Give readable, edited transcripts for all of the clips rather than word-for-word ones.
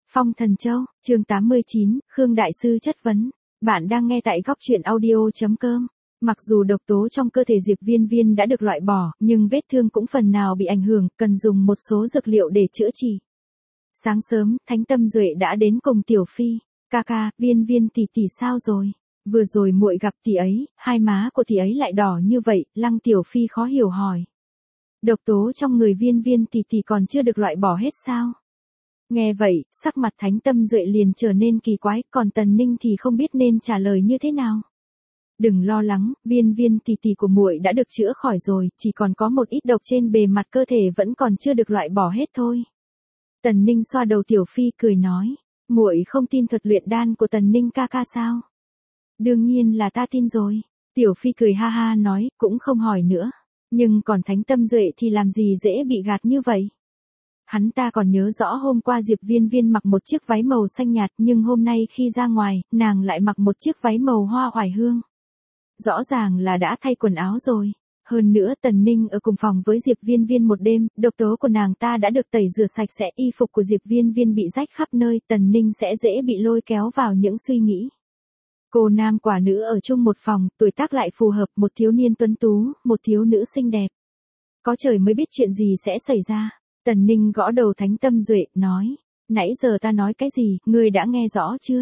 Phong Thần Châu, chương 89, Khương Đại Sư chất vấn. Bạn đang nghe tại góc truyện audio.com. Mặc dù độc tố trong cơ thể Diệp Viên Viên đã được loại bỏ, nhưng vết thương cũng phần nào bị ảnh hưởng, cần dùng một số dược liệu để chữa trị. Sáng sớm, Thánh Tâm Duệ đã đến cùng Tiểu Phi. Ca ca, Viên Viên tỷ tỷ sao rồi? Vừa rồi muội gặp tỷ ấy, hai má của tỷ ấy lại đỏ như vậy, Lăng Tiểu Phi khó hiểu hỏi. Độc tố trong người Viên Viên tỷ tỷ còn chưa được loại bỏ hết sao? Nghe vậy, sắc mặt Thánh Tâm Duệ liền trở nên kỳ quái, còn Tần Ninh thì không biết nên trả lời như thế nào. Đừng lo lắng, Viên Viên tỷ tỷ của muội đã được chữa khỏi rồi, chỉ còn có một ít độc trên bề mặt cơ thể vẫn còn chưa được loại bỏ hết thôi. Tần Ninh xoa đầu Tiểu Phi cười nói, muội không tin thuật luyện đan của Tần Ninh ca ca sao? Đương nhiên là ta tin rồi. Tiểu Phi cười ha ha nói, cũng không hỏi nữa. Nhưng còn Thánh Tâm Duệ thì làm gì dễ bị gạt như vậy? Hắn ta còn nhớ rõ hôm qua Diệp Viên Viên mặc một chiếc váy màu xanh nhạt, nhưng hôm nay khi ra ngoài, nàng lại mặc một chiếc váy màu hoa oải hương. Rõ ràng là đã thay quần áo rồi. Hơn nữa Tần Ninh ở cùng phòng với Diệp Viên Viên một đêm, độc tố của nàng ta đã được tẩy rửa sạch sẽ, y phục của Diệp Viên Viên bị rách khắp nơi, Tần Ninh sẽ dễ bị lôi kéo vào những suy nghĩ. Cô nam quả nữ ở chung một phòng, tuổi tác lại phù hợp, một thiếu niên tuấn tú, một thiếu nữ xinh đẹp. Có trời mới biết chuyện gì sẽ xảy ra. Tần Ninh gõ đầu Thánh Tâm Duệ, nói, nãy giờ ta nói cái gì, ngươi đã nghe rõ chưa?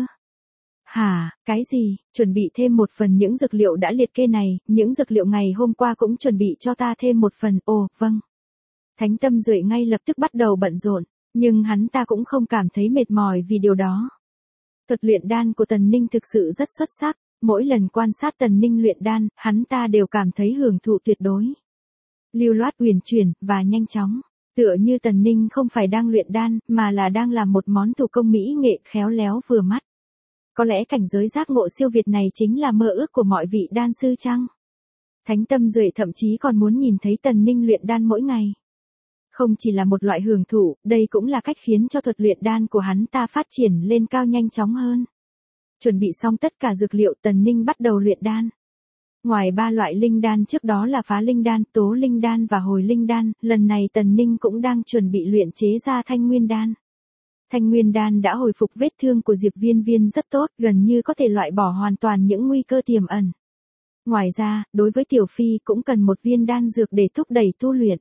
Hả, cái gì, chuẩn bị thêm một phần những dược liệu đã liệt kê này, những dược liệu ngày hôm qua cũng chuẩn bị cho ta thêm một phần, ồ, vâng. Thánh Tâm Duệ ngay lập tức bắt đầu bận rộn, nhưng hắn ta cũng không cảm thấy mệt mỏi vì điều đó. Thuật luyện đan của Tần Ninh thực sự rất xuất sắc, mỗi lần quan sát Tần Ninh luyện đan, hắn ta đều cảm thấy hưởng thụ tuyệt đối. Lưu loát uyển chuyển, và nhanh chóng. Tựa như Tần Ninh không phải đang luyện đan, mà là đang làm một món thủ công mỹ nghệ khéo léo vừa mắt. Có lẽ cảnh giới giác ngộ siêu việt này chính là mơ ước của mọi vị đan sư chăng? Thánh Tâm Duệ thậm chí còn muốn nhìn thấy Tần Ninh luyện đan mỗi ngày. Không chỉ là một loại hưởng thụ, đây cũng là cách khiến cho thuật luyện đan của hắn ta phát triển lên cao nhanh chóng hơn. Chuẩn bị xong tất cả dược liệu, Tần Ninh bắt đầu luyện đan. Ngoài ba loại linh đan trước đó là phá linh đan, tố linh đan và hồi linh đan, lần này Tần Ninh cũng đang chuẩn bị luyện chế ra thanh nguyên đan. Thanh nguyên đan đã hồi phục vết thương của Diệp Viên Viên rất tốt, gần như có thể loại bỏ hoàn toàn những nguy cơ tiềm ẩn. Ngoài ra, đối với Tiểu Phi cũng cần một viên đan dược để thúc đẩy tu luyện.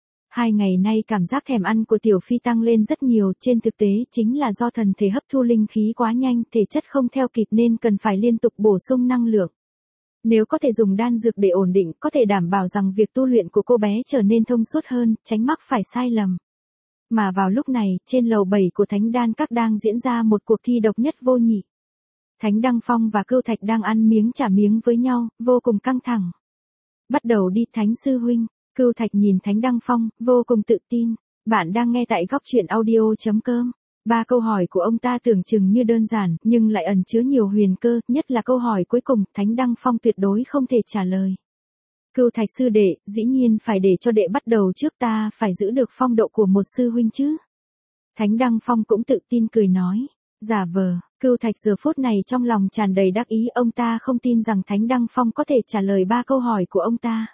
2 ngày nay cảm giác thèm ăn của Tiểu Phi tăng lên rất nhiều, trên thực tế chính là do thần thể hấp thu linh khí quá nhanh, thể chất không theo kịp nên cần phải liên tục bổ sung năng lượng. Nếu có thể dùng đan dược để ổn định, có thể đảm bảo rằng việc tu luyện của cô bé trở nên thông suốt hơn, tránh mắc phải sai lầm. Mà vào lúc này, trên lầu 7 của Thánh Đan Các đang diễn ra một cuộc thi độc nhất vô nhị. Thánh Đăng Phong và Cưu Thạch đang ăn miếng trả miếng với nhau, vô cùng căng thẳng. Bắt đầu đi Thánh Sư Huynh. Cưu Thạch nhìn Thánh Đăng Phong, vô cùng tự tin. Bạn đang nghe tại góc truyện audio.com. 3 câu hỏi của ông ta tưởng chừng như đơn giản, nhưng lại ẩn chứa nhiều huyền cơ, nhất là câu hỏi cuối cùng, Thánh Đăng Phong tuyệt đối không thể trả lời. Cưu Thạch sư đệ, dĩ nhiên phải để cho đệ bắt đầu trước, ta phải giữ được phong độ của một sư huynh chứ. Thánh Đăng Phong cũng tự tin cười nói. Giả vờ, Cưu Thạch giờ phút này trong lòng tràn đầy đắc ý, ông ta không tin rằng Thánh Đăng Phong có thể trả lời 3 câu hỏi của ông ta.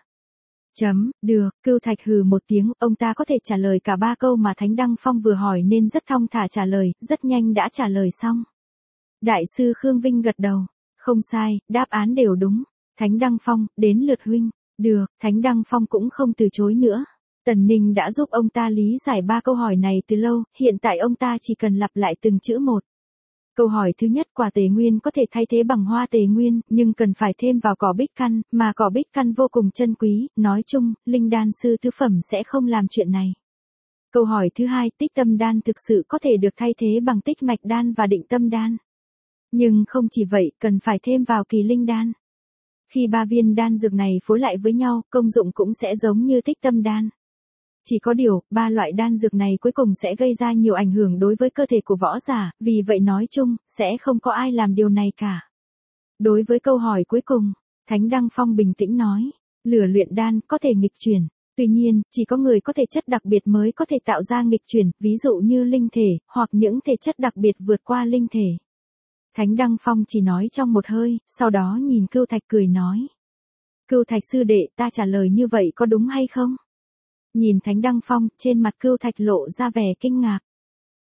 Được, Cưu Thạch hừ một tiếng, ông ta có thể trả lời cả 3 câu mà Thánh Đăng Phong vừa hỏi nên rất thong thả trả lời, rất nhanh đã trả lời xong. Đại sư Khương Vinh gật đầu. Không sai, đáp án đều đúng. Thánh Đăng Phong, đến lượt huynh. Được, Thánh Đăng Phong cũng không từ chối nữa. Tần Ninh đã giúp ông ta lý giải 3 câu hỏi này từ lâu, hiện tại ông ta chỉ cần lặp lại từng chữ một. Câu hỏi thứ nhất, quả tề nguyên có thể thay thế bằng hoa tề nguyên, nhưng cần phải thêm vào cỏ bích căn, mà cỏ bích căn vô cùng chân quý, nói chung, linh đan sư tứ phẩm sẽ không làm chuyện này. Câu hỏi thứ hai, tích tâm đan thực sự có thể được thay thế bằng tích mạch đan và định tâm đan. Nhưng không chỉ vậy, cần phải thêm vào kỳ linh đan. Khi 3 viên đan dược này phối lại với nhau, công dụng cũng sẽ giống như tích tâm đan. Chỉ có điều, 3 loại đan dược này cuối cùng sẽ gây ra nhiều ảnh hưởng đối với cơ thể của võ giả, vì vậy nói chung, sẽ không có ai làm điều này cả. Đối với câu hỏi cuối cùng, Thánh Đăng Phong bình tĩnh nói, lửa luyện đan có thể nghịch chuyển, tuy nhiên, chỉ có người có thể chất đặc biệt mới có thể tạo ra nghịch chuyển, ví dụ như linh thể, hoặc những thể chất đặc biệt vượt qua linh thể. Thánh Đăng Phong chỉ nói trong một hơi, sau đó nhìn Cưu Thạch cười nói. Cưu Thạch sư đệ, ta trả lời như vậy có đúng hay không? Nhìn Thánh Đăng Phong, trên mặt Cưu Thạch lộ ra vẻ kinh ngạc.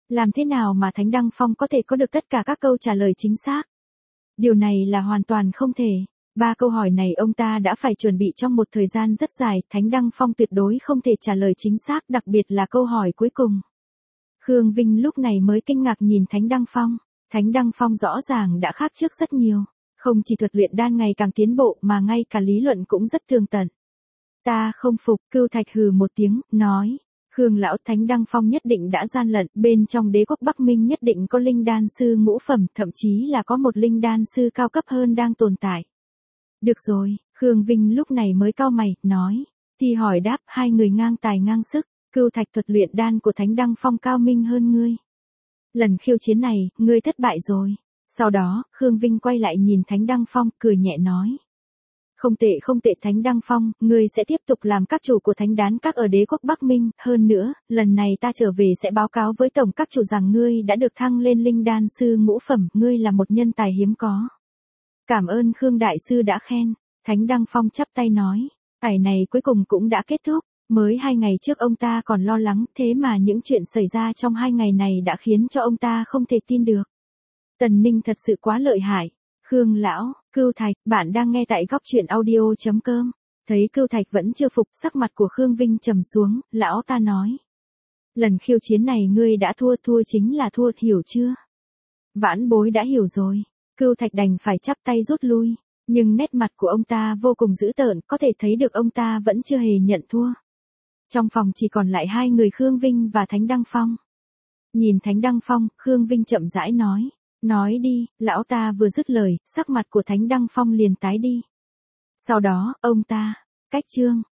Làm thế nào mà Thánh Đăng Phong có thể có được tất cả các câu trả lời chính xác? Điều này là hoàn toàn không thể. 3 câu hỏi này ông ta đã phải chuẩn bị trong một thời gian rất dài, Thánh Đăng Phong tuyệt đối không thể trả lời chính xác, đặc biệt là câu hỏi cuối cùng. Khương Vinh lúc này mới kinh ngạc nhìn Thánh Đăng Phong. Thánh Đăng Phong rõ ràng đã khác trước rất nhiều. Không chỉ thuật luyện đan ngày càng tiến bộ mà ngay cả lý luận cũng rất tường tận. Ta không phục, Cưu Thạch hừ một tiếng, nói. Khương lão, Thánh Đăng Phong nhất định đã gian lận, bên trong đế quốc Bắc Minh nhất định có linh đan sư ngũ phẩm, thậm chí là có một linh đan sư cao cấp hơn đang tồn tại. Được rồi, Khương Vinh lúc này mới cau mày, nói. Thì hỏi đáp, hai người ngang tài ngang sức, Cưu Thạch thuật luyện đan của Thánh Đăng Phong cao minh hơn ngươi. Lần khiêu chiến này, ngươi thất bại rồi. Sau đó, Khương Vinh quay lại nhìn Thánh Đăng Phong, cười nhẹ nói. Không tệ Thánh Đăng Phong, ngươi sẽ tiếp tục làm các chủ của Thánh Đán Các ở đế quốc Bắc Minh, hơn nữa, lần này ta trở về sẽ báo cáo với tổng các chủ rằng ngươi đã được thăng lên linh đan sư ngũ phẩm, ngươi là một nhân tài hiếm có. Cảm ơn Khương Đại Sư đã khen, Thánh Đăng Phong chắp tay nói, ải này cuối cùng cũng đã kết thúc, mới 2 ngày trước ông ta còn lo lắng, thế mà những chuyện xảy ra trong 2 ngày này đã khiến cho ông ta không thể tin được. Tần Ninh thật sự quá lợi hại. Khương lão, Cưu Thạch, bạn đang nghe tại góc truyện audio.com. Thấy Cưu Thạch vẫn chưa phục, sắc mặt của Khương Vinh trầm xuống, lão ta nói. Lần khiêu chiến này ngươi đã thua, thua chính là thua, hiểu chưa? Vãn bối đã hiểu rồi. Cưu Thạch đành phải chắp tay rút lui, nhưng nét mặt của ông ta vô cùng dữ tợn, có thể thấy được ông ta vẫn chưa hề nhận thua. Trong phòng chỉ còn lại 2 người Khương Vinh và Thánh Đăng Phong. Nhìn Thánh Đăng Phong, Khương Vinh chậm rãi nói. Nói đi, lão ta vừa dứt lời, sắc mặt của Thánh Đăng Phong liền tái đi. Sau đó, ông ta, cách chương.